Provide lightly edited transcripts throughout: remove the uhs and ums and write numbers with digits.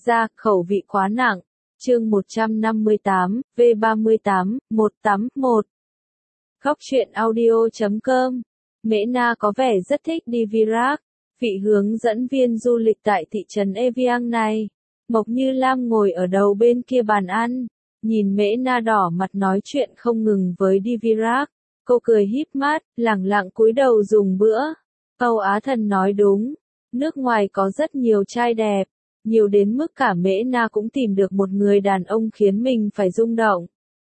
ra, khẩu vị quá nặng. Chương 158, V38, 181. Góc truyện audio.com. Mễ Na có vẻ rất thích đi Virac, vị hướng dẫn viên du lịch tại thị trấn Evian này. Mộc Như Lam ngồi ở đầu bên kia bàn ăn, nhìn Mễ Na đỏ mặt nói chuyện không ngừng với đi Virac. Cô cười híp mắt, lẳng lặng cúi đầu dùng bữa. Âu Á Thần nói đúng, nước ngoài có rất nhiều trai đẹp, nhiều đến mức cả Mễ Na cũng tìm được một người đàn ông khiến mình phải rung động.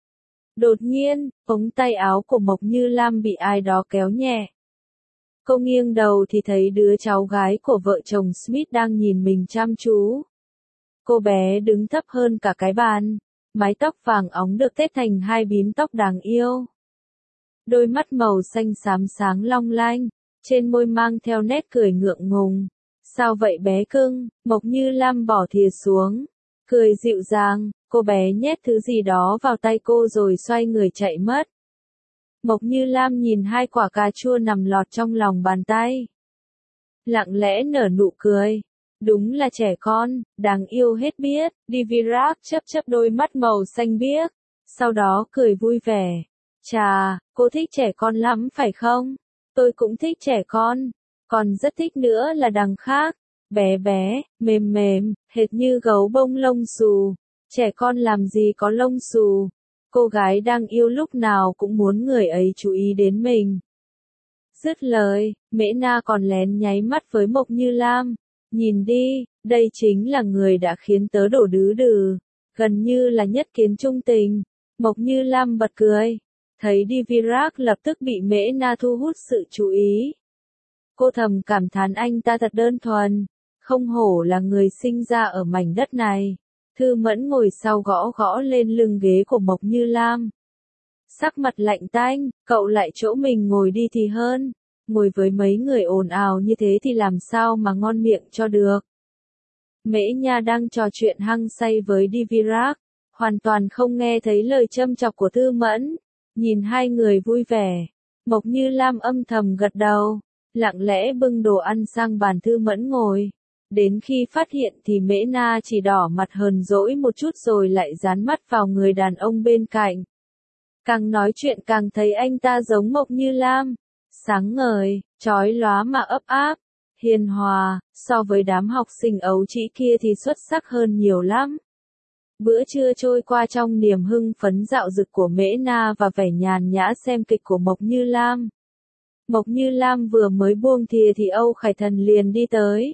Đột nhiên, ống tay áo của Mộc Như Lam bị ai đó kéo nhẹ. Cô nghiêng đầu thì thấy đứa cháu gái của vợ chồng Smith đang nhìn mình chăm chú. Cô bé đứng thấp hơn cả cái bàn, mái tóc vàng óng được tết thành hai bím tóc đáng yêu. Đôi mắt màu xanh xám sáng long lanh, trên môi mang theo nét cười ngượng ngùng. Sao vậy bé cưng? Mộc Như Lam bỏ thìa xuống, cười dịu dàng, cô bé nhét thứ gì đó vào tay cô rồi xoay người chạy mất. Mộc Như Lam nhìn hai quả cà chua nằm lọt trong lòng bàn tay, lặng lẽ nở nụ cười. Đúng là trẻ con, đáng yêu hết biết. Đi Virac chớp đôi mắt màu xanh biếc, sau đó cười vui vẻ. Chà, cô thích trẻ con lắm phải không? Tôi cũng thích trẻ con, còn rất thích nữa là đằng khác. Bé bé, mềm mềm, hệt như gấu bông lông xù. Trẻ con làm gì có lông xù. Cô gái đang yêu lúc nào cũng muốn người ấy chú ý đến mình. Dứt lời, Mễ Na còn lén nháy mắt với Mộc Như Lam. Nhìn đi, đây chính là người đã khiến tớ đổ đứ đừ. Gần như là nhất kiến trung tình. Mộc Như Lam bật cười. Thấy đi Virac lập tức bị Mễ Na thu hút sự chú ý. Cô thầm cảm thán anh ta thật đơn thuần. Không hổ là người sinh ra ở mảnh đất này. Thư Mẫn ngồi sau gõ gõ lên lưng ghế của Mộc Như Lam. Sắc mặt lạnh tanh, cậu lại chỗ mình ngồi đi thì hơn. Ngồi với mấy người ồn ào như thế thì làm sao mà ngon miệng cho được. Mễ Nha đang trò chuyện hăng say với đi Virac, hoàn toàn không nghe thấy lời châm chọc của Thư Mẫn. Nhìn hai người vui vẻ, Mộc Như Lam âm thầm gật đầu, lặng lẽ bưng đồ ăn sang bàn Thư Mẫn ngồi. Đến khi phát hiện thì Mễ Na chỉ đỏ mặt hờn dỗi một chút rồi lại dán mắt vào người đàn ông bên cạnh. Càng nói chuyện càng thấy anh ta giống Mộc Như Lam. Sáng ngời, chói lóa mà ấp áp, hiền hòa, so với đám học sinh ấu trĩ kia thì xuất sắc hơn nhiều lắm. Bữa trưa trôi qua trong niềm hưng phấn dạo dực của Mễ Na và vẻ nhàn nhã xem kịch của Mộc Như Lam. Mộc Như Lam vừa mới buông thìa thì Âu Khải Thần liền đi tới.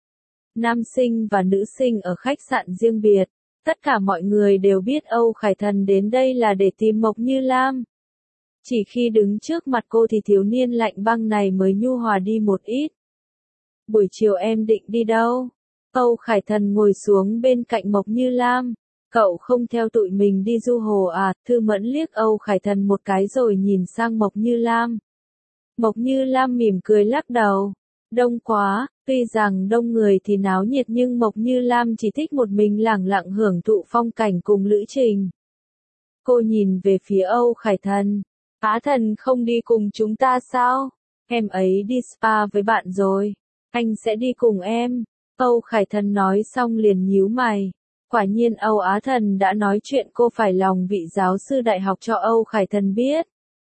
Nam sinh và nữ sinh ở khách sạn riêng biệt, tất cả mọi người đều biết Âu Khải Thần đến đây là để tìm Mộc Như Lam. Chỉ khi đứng trước mặt cô thì thiếu niên lạnh băng này mới nhu hòa đi một ít. Buổi chiều em định đi đâu? Âu Khải Thần ngồi xuống bên cạnh Mộc Như Lam. Cậu không theo tụi mình đi du hồ à? Thư Mẫn liếc Âu Khải Thần một cái rồi nhìn sang Mộc Như Lam. Mộc Như Lam mỉm cười lắc đầu. Đông quá, tuy rằng đông người thì náo nhiệt nhưng Mộc Như Lam chỉ thích một mình lẳng lặng hưởng thụ phong cảnh cùng lữ trình. Cô nhìn về phía Âu Khải Thần. Á Thần không đi cùng chúng ta sao? Em ấy đi spa với bạn rồi. Anh sẽ đi cùng em. Âu Khải Thần nói xong liền nhíu mày. Quả nhiên Âu Á Thần đã nói chuyện cô phải lòng vị giáo sư đại học cho Âu Khải Thần biết.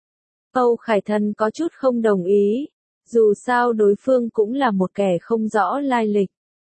Âu Khải Thần có chút không đồng ý. Dù sao đối phương cũng là một kẻ không rõ lai lịch.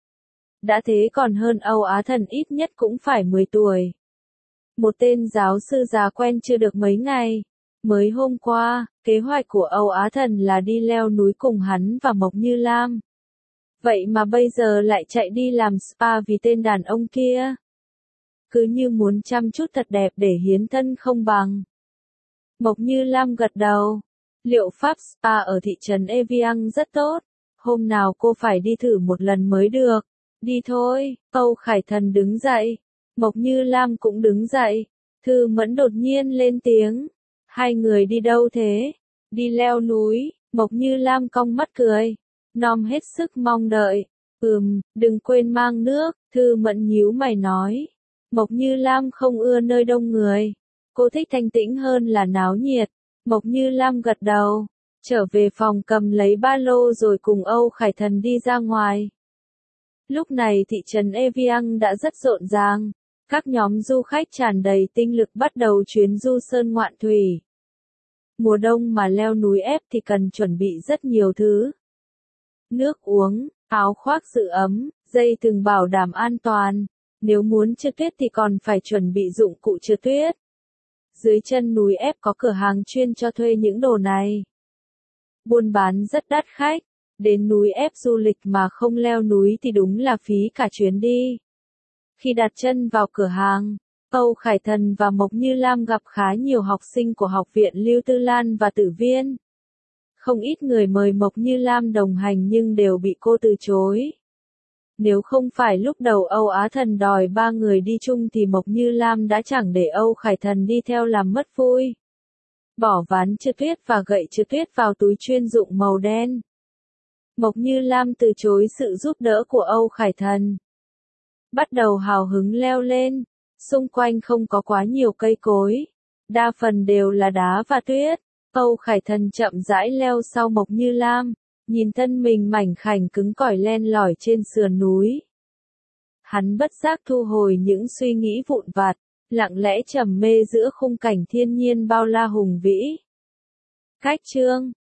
Đã thế còn hơn Âu Á Thần ít nhất cũng phải 10 tuổi. Một tên giáo sư già quen chưa được mấy ngày. Mới hôm qua, kế hoạch của Âu Á Thần là đi leo núi cùng hắn và Mộc Như Lam. Vậy mà bây giờ lại chạy đi làm spa vì tên đàn ông kia. Cứ như muốn chăm chút thật đẹp để hiến thân không bằng. Mộc Như Lam gật đầu. Liệu pháp spa ở thị trấn Evian rất tốt. Hôm nào cô phải đi thử một lần mới được. Đi thôi. Âu Khải Thần đứng dậy. Mộc Như Lam cũng đứng dậy. Thư Mẫn đột nhiên lên tiếng. Hai người đi đâu thế? Đi leo núi. Mộc Như Lam cong mắt cười. Nom hết sức mong đợi. Đừng quên mang nước. Thư Mẫn nhíu mày nói. Mộc Như Lam không ưa nơi đông người. Cô thích thanh tĩnh hơn là náo nhiệt. Mộc Như Lam gật đầu. Trở về phòng cầm lấy ba lô rồi cùng Âu Khải Thần đi ra ngoài. Lúc này thị trấn Evian đã rất rộn ràng, các nhóm du khách tràn đầy tinh lực bắt đầu chuyến du sơn ngoạn thủy. Mùa đông mà leo núi ép thì cần chuẩn bị rất nhiều thứ. Nước uống, áo khoác giữ ấm, dây thừng bảo đảm an toàn. Nếu muốn trượt tuyết thì còn phải chuẩn bị dụng cụ trượt tuyết. Dưới chân núi ép có cửa hàng chuyên cho thuê những đồ này. Buôn bán rất đắt khách. Đến núi ép du lịch mà không leo núi thì đúng là phí cả chuyến đi. Khi đặt chân vào cửa hàng, Âu Khải Thần và Mộc Như Lam gặp khá nhiều học sinh của Học viện Lưu Tư Lan và Tử Viên. Không ít người mời Mộc Như Lam đồng hành nhưng đều bị cô từ chối. Nếu không phải lúc đầu Âu Á Thần đòi 3 người đi chung thì Mộc Như Lam đã chẳng để Âu Khải Thần đi theo làm mất vui. Bỏ ván trượt tuyết và gậy trượt tuyết vào túi chuyên dụng màu đen. Mộc Như Lam từ chối sự giúp đỡ của Âu Khải Thần. Bắt đầu hào hứng leo lên. Xung quanh không có quá nhiều cây cối. Đa phần đều là đá và tuyết. Âu Khải Thần chậm rãi leo sau Mộc Như Lam. Nhìn thân mình mảnh khảnh cứng cỏi len lỏi trên sườn núi. Hắn bất giác thu hồi những suy nghĩ vụn vặt. Lặng lẽ trầm mê giữa khung cảnh thiên nhiên bao la hùng vĩ. Cách chương